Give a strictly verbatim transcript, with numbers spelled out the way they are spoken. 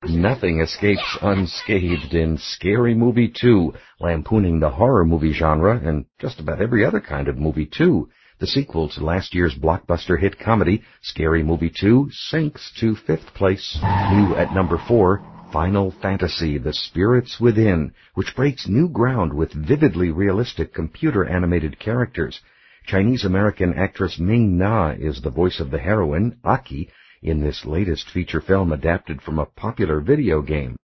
Nothing escapes unscathed in Scary Movie two, lampooning the horror movie genre and just about every other kind of movie too. The sequel to last year's blockbuster hit comedy, Scary Movie two, sinks to fifth place. New at number four, Final Fantasy: The Spirits Within, which breaks new ground with vividly realistic computer-animated characters. Chinese-American actress Ming Na is the voice of the heroine, Aki, in this latest feature film adapted from a popular video game.